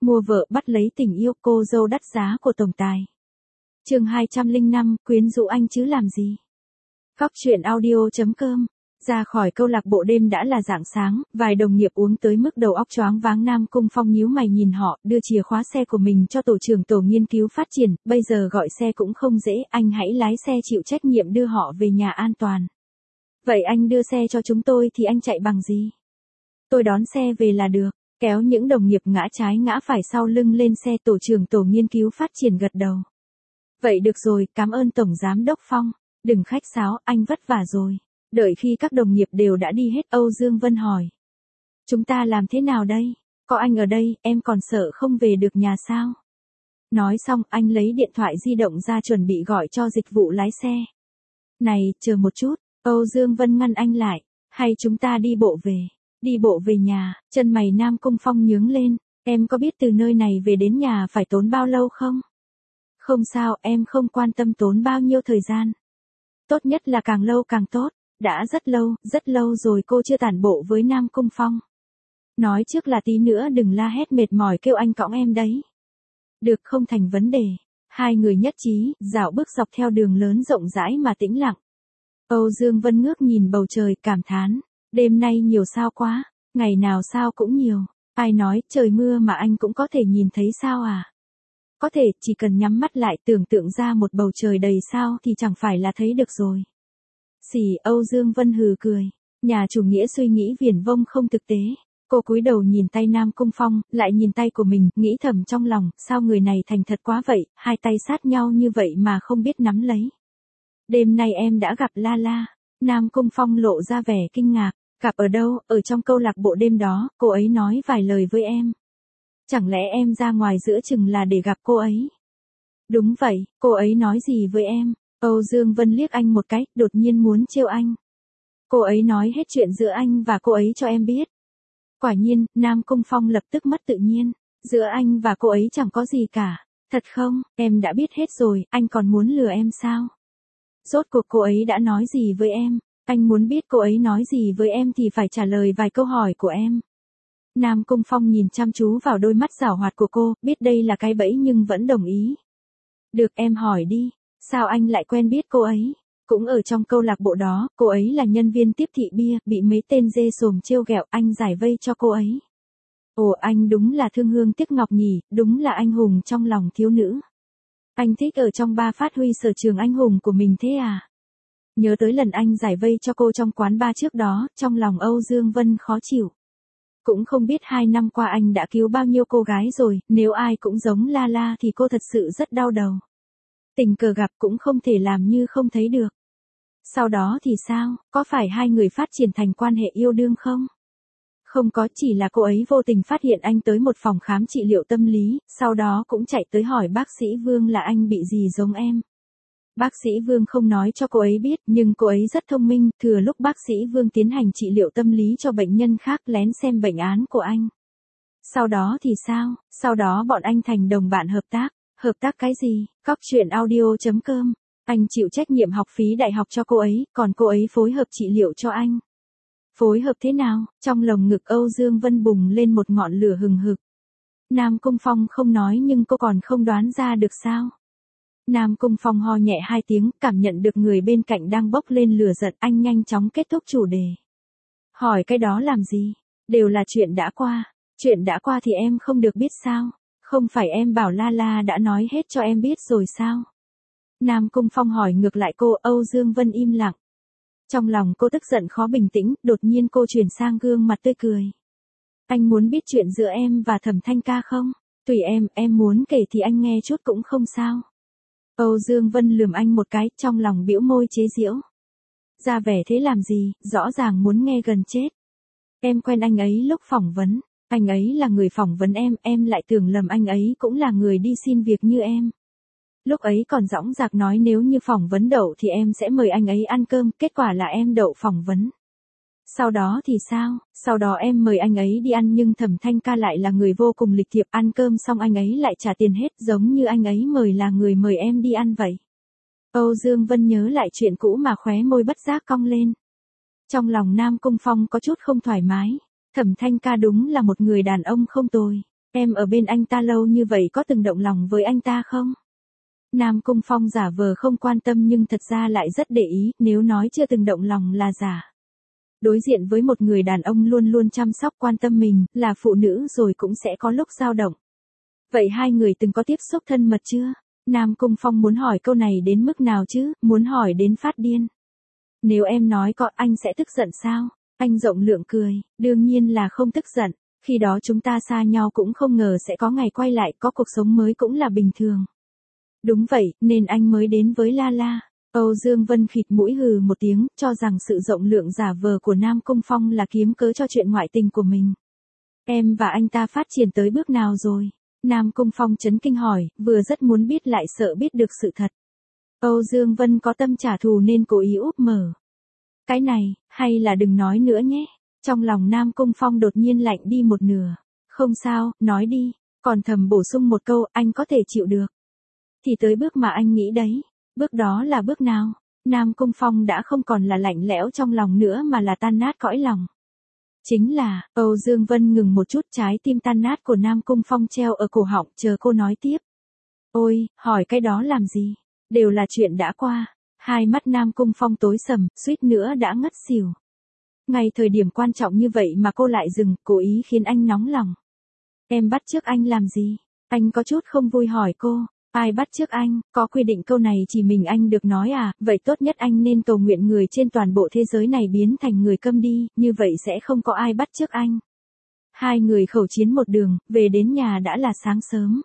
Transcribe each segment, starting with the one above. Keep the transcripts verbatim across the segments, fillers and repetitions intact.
Mua vợ bắt lấy tình yêu, cô dâu đắt giá của tổng tài. Chương hai trăm lẻ năm, quyến rũ anh chứ làm gì. Cóc truyện audio chấm com. Ra khỏi câu lạc bộ đêm đã là rạng sáng, vài đồng nghiệp uống tới mức đầu óc choáng váng. Nam Cung Phong nhíu mày nhìn họ, đưa chìa khóa xe của mình cho tổ trưởng tổ nghiên cứu phát triển, bây giờ gọi xe cũng không dễ, anh hãy lái xe chịu trách nhiệm đưa họ về nhà an toàn. Vậy anh đưa xe cho chúng tôi thì anh chạy bằng gì? Tôi đón xe về là được. Kéo những đồng nghiệp ngã trái ngã phải sau lưng lên xe, tổ trưởng tổ nghiên cứu phát triển gật đầu. Vậy được rồi, cảm ơn Tổng Giám đốc Phong. Đừng khách sáo, anh vất vả rồi. Đợi khi các đồng nghiệp đều đã đi hết, Âu Dương Vân hỏi. Chúng ta làm thế nào đây? Có anh ở đây, em còn sợ không về được nhà sao? Nói xong, anh lấy điện thoại di động ra chuẩn bị gọi cho dịch vụ lái xe. Này, chờ một chút, Âu Dương Vân ngăn anh lại. Hay chúng ta đi bộ về? Đi bộ về nhà, chân mày Nam Cung Phong nhướng lên. Em có biết từ nơi này về đến nhà phải tốn bao lâu không? Không sao, em không quan tâm tốn bao nhiêu thời gian. Tốt nhất là càng lâu càng tốt. Đã rất lâu, rất lâu rồi cô chưa tản bộ với Nam Cung Phong. Nói trước là tí nữa đừng la hét mệt mỏi kêu anh cõng em đấy. Được, không thành vấn đề. Hai người nhất trí, dạo bước dọc theo đường lớn rộng rãi mà tĩnh lặng. Âu Dương Vân ngước nhìn bầu trời, cảm thán. Đêm nay nhiều sao quá, ngày nào sao cũng nhiều. Ai nói trời mưa mà anh cũng có thể nhìn thấy sao à? Có thể, chỉ cần nhắm mắt lại tưởng tượng ra một bầu trời đầy sao thì chẳng phải là thấy được rồi. Xì, Âu Dương Vân hừ cười. Nhà chủ nghĩa suy nghĩ viển vông không thực tế. Cô cúi đầu nhìn tay Nam Cung Phong, lại nhìn tay của mình, nghĩ thầm trong lòng, sao người này thành thật quá vậy, hai tay sát nhau như vậy mà không biết nắm lấy. Đêm nay em đã gặp La La. Nam Cung Phong lộ ra vẻ kinh ngạc. Gặp ở đâu? Ở trong câu lạc bộ đêm đó, cô ấy nói vài lời với em. Chẳng lẽ em ra ngoài giữa chừng là để gặp cô ấy? Đúng vậy, cô ấy nói gì với em? Âu Dương Vân liếc anh một cái, đột nhiên muốn trêu anh. Cô ấy nói hết chuyện giữa anh và cô ấy cho em biết. Quả nhiên, Nam Cung Phong lập tức mất tự nhiên. Giữa anh và cô ấy chẳng có gì cả. Thật không, em đã biết hết rồi, anh còn muốn lừa em sao? Rốt cuộc cô ấy đã nói gì với em? Anh muốn biết cô ấy nói gì với em thì phải trả lời vài câu hỏi của em. Nam Cung Phong nhìn chăm chú vào đôi mắt giảo hoạt của cô, biết đây là cái bẫy nhưng vẫn đồng ý. Được, em hỏi đi, sao anh lại quen biết cô ấy? Cũng ở trong câu lạc bộ đó, cô ấy là nhân viên tiếp thị bia, bị mấy tên dê sồm trêu ghẹo, anh giải vây cho cô ấy. Ồ, anh đúng là thương hương tiếc ngọc nhỉ, đúng là anh hùng trong lòng thiếu nữ. Anh thích ở trong ba phát huy sở trường anh hùng của mình thế à? Nhớ tới lần anh giải vây cho cô trong quán bar trước đó, trong lòng Âu Dương Vân khó chịu. Cũng không biết hai năm qua anh đã cứu bao nhiêu cô gái rồi, nếu ai cũng giống La La thì cô thật sự rất đau đầu. Tình cờ gặp cũng không thể làm như không thấy được. Sau đó thì sao, có phải hai người phát triển thành quan hệ yêu đương không? Không có, chỉ là cô ấy vô tình phát hiện anh tới một phòng khám trị liệu tâm lý, sau đó cũng chạy tới hỏi bác sĩ Vương là anh bị gì giống em. Bác sĩ Vương không nói cho cô ấy biết, nhưng cô ấy rất thông minh, thừa lúc bác sĩ Vương tiến hành trị liệu tâm lý cho bệnh nhân khác lén xem bệnh án của anh. Sau đó thì sao, sau đó bọn anh thành đồng bạn hợp tác. Hợp tác cái gì? Cóc truyện audio chấm com. Anh chịu trách nhiệm học phí đại học cho cô ấy, còn cô ấy phối hợp trị liệu cho anh. Phối hợp thế nào? Trong lồng ngực Âu Dương Vân bùng lên một ngọn lửa hừng hực. Nam Cung Phong không nói nhưng cô còn không đoán ra được sao? Nam Cung Phong ho nhẹ hai tiếng, cảm nhận được người bên cạnh đang bốc lên lửa giận, anh nhanh chóng kết thúc chủ đề. Hỏi cái đó làm gì? Đều là chuyện đã qua. Chuyện đã qua thì em không được biết sao? Không phải em bảo La La đã nói hết cho em biết rồi sao? Nam Cung Phong hỏi ngược lại cô. Âu Dương Vân im lặng. Trong lòng cô tức giận khó bình tĩnh, đột nhiên cô chuyển sang gương mặt tươi cười. Anh muốn biết chuyện giữa em và Thẩm Thanh Ca không? Tùy em, em muốn kể thì anh nghe chút cũng không sao. Âu Dương Vân lườm anh một cái, trong lòng bĩu môi chế giễu. Ra vẻ thế làm gì, rõ ràng muốn nghe gần chết. Em quen anh ấy lúc phỏng vấn, anh ấy là người phỏng vấn em, em lại tưởng lầm anh ấy cũng là người đi xin việc như em. Lúc ấy còn dõng dạc nói nếu như phỏng vấn đậu thì em sẽ mời anh ấy ăn cơm, kết quả là em đậu phỏng vấn. Sau đó thì sao, sau đó em mời anh ấy đi ăn nhưng Thẩm Thanh Ca lại là người vô cùng lịch thiệp, ăn cơm xong anh ấy lại trả tiền hết, giống như anh ấy mời là người mời em đi ăn vậy. Âu Dương Vân nhớ lại chuyện cũ mà khóe môi bất giác cong lên. Trong lòng Nam Cung Phong có chút không thoải mái, Thẩm Thanh Ca đúng là một người đàn ông không tồi. Em ở bên anh ta lâu như vậy có từng động lòng với anh ta không? Nam Cung Phong giả vờ không quan tâm nhưng thật ra lại rất để ý, nếu nói chưa từng động lòng là giả. Đối diện với một người đàn ông luôn luôn chăm sóc quan tâm mình, là phụ nữ rồi cũng sẽ có lúc dao động. Vậy hai người từng có tiếp xúc thân mật chưa? Nam Cung Phong muốn hỏi câu này đến mức nào chứ, muốn hỏi đến phát điên. Nếu em nói có, anh sẽ tức giận sao? Anh rộng lượng cười, đương nhiên là không tức giận. Khi đó chúng ta xa nhau cũng không ngờ sẽ có ngày quay lại, có cuộc sống mới cũng là bình thường. Đúng vậy, nên anh mới đến với La La. Âu Dương Vân khịt mũi hừ một tiếng, cho rằng sự rộng lượng giả vờ của Nam Cung Phong là kiếm cớ cho chuyện ngoại tình của mình. Em và anh ta phát triển tới bước nào rồi? Nam Cung Phong chấn kinh hỏi, vừa rất muốn biết lại sợ biết được sự thật. Âu Dương Vân có tâm trả thù nên cố ý úp mở. Cái này, hay là đừng nói nữa nhé. Trong lòng Nam Cung Phong đột nhiên lạnh đi một nửa. Không sao, nói đi. Còn thầm bổ sung một câu, anh có thể chịu được. Thì tới bước mà anh nghĩ đấy. Bước đó là bước nào? Nam Cung Phong đã không còn là lạnh lẽo trong lòng nữa mà là tan nát cõi lòng. Chính là, Âu Dương Vân ngừng một chút, trái tim tan nát của Nam Cung Phong treo ở cổ họng, chờ cô nói tiếp. Ôi, hỏi cái đó làm gì? Đều là chuyện đã qua. Hai mắt Nam Cung Phong tối sầm, suýt nữa đã ngất xỉu. Ngay thời điểm quan trọng như vậy mà cô lại dừng, cố ý khiến anh nóng lòng. Em bắt chước anh làm gì? Anh có chút không vui hỏi cô. Ai bắt chước anh? Có quy định câu này chỉ mình anh được nói à? Vậy tốt nhất anh nên cầu nguyện người trên toàn bộ thế giới này biến thành người câm đi, như vậy sẽ không có ai bắt chước anh. Hai người khẩu chiến một đường, về đến nhà đã là sáng sớm.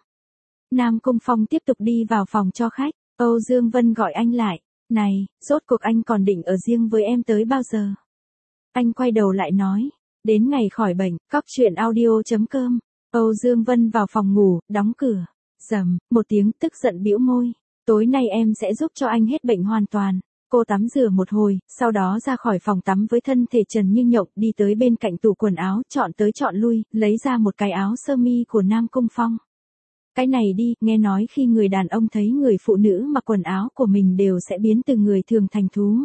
Nam Cung Phong tiếp tục đi vào phòng cho khách. Âu Dương Vân gọi anh lại. Này, rốt cuộc anh còn định ở riêng với em tới bao giờ? Anh quay đầu lại nói. Đến ngày khỏi bệnh, cóc truyện audio chấm com. Âu Dương Vân vào phòng ngủ, đóng cửa. Rầm, một tiếng, tức giận bĩu môi. Tối nay em sẽ giúp cho anh hết bệnh hoàn toàn. Cô tắm rửa một hồi, sau đó ra khỏi phòng tắm với thân thể trần như nhộng, đi tới bên cạnh tủ quần áo, chọn tới chọn lui, lấy ra một cái áo sơ mi của Nam Cung Phong. Cái này đi, nghe nói khi người đàn ông thấy người phụ nữ mặc quần áo của mình đều sẽ biến từ người thường thành thú.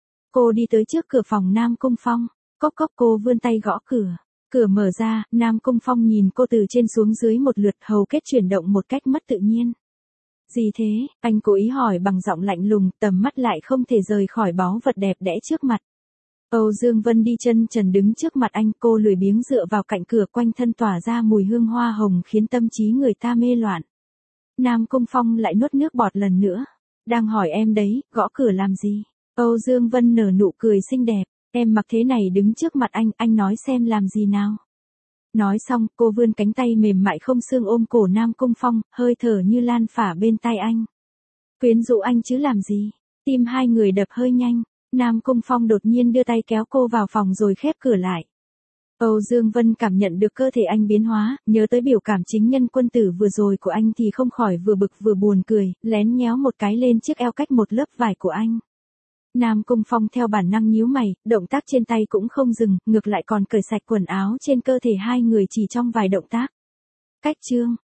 Cô đi tới trước cửa phòng Nam Cung Phong. Cốc cốc, cô vươn tay gõ cửa. Cửa mở ra, Nam Cung Phong nhìn cô từ trên xuống dưới một lượt, hầu kết chuyển động một cách mất tự nhiên. Gì thế? Anh cố ý hỏi bằng giọng lạnh lùng, tầm mắt lại không thể rời khỏi báu vật đẹp đẽ trước mặt. Âu Dương Vân đi chân trần đứng trước mặt anh, cô lười biếng dựa vào cạnh cửa, quanh thân tỏa ra mùi hương hoa hồng khiến tâm trí người ta mê loạn. Nam Cung Phong lại nuốt nước bọt lần nữa. Đang hỏi em đấy, gõ cửa làm gì? Âu Dương Vân nở nụ cười xinh đẹp. Em mặc thế này đứng trước mặt anh, anh nói xem làm gì nào. Nói xong, cô vươn cánh tay mềm mại không xương ôm cổ Nam Cung Phong, hơi thở như lan phả bên tai anh. Quyến rũ anh chứ làm gì? Tim hai người đập hơi nhanh. Nam Cung Phong đột nhiên đưa tay kéo cô vào phòng rồi khép cửa lại. Âu Dương Vân cảm nhận được cơ thể anh biến hóa, nhớ tới biểu cảm chính nhân quân tử vừa rồi của anh thì không khỏi vừa bực vừa buồn cười, lén nhéo một cái lên chiếc eo cách một lớp vải của anh. Nam Cung Phong theo bản năng nhíu mày, động tác trên tay cũng không dừng, ngược lại còn cởi sạch quần áo trên cơ thể hai người chỉ trong vài động tác. Cách chương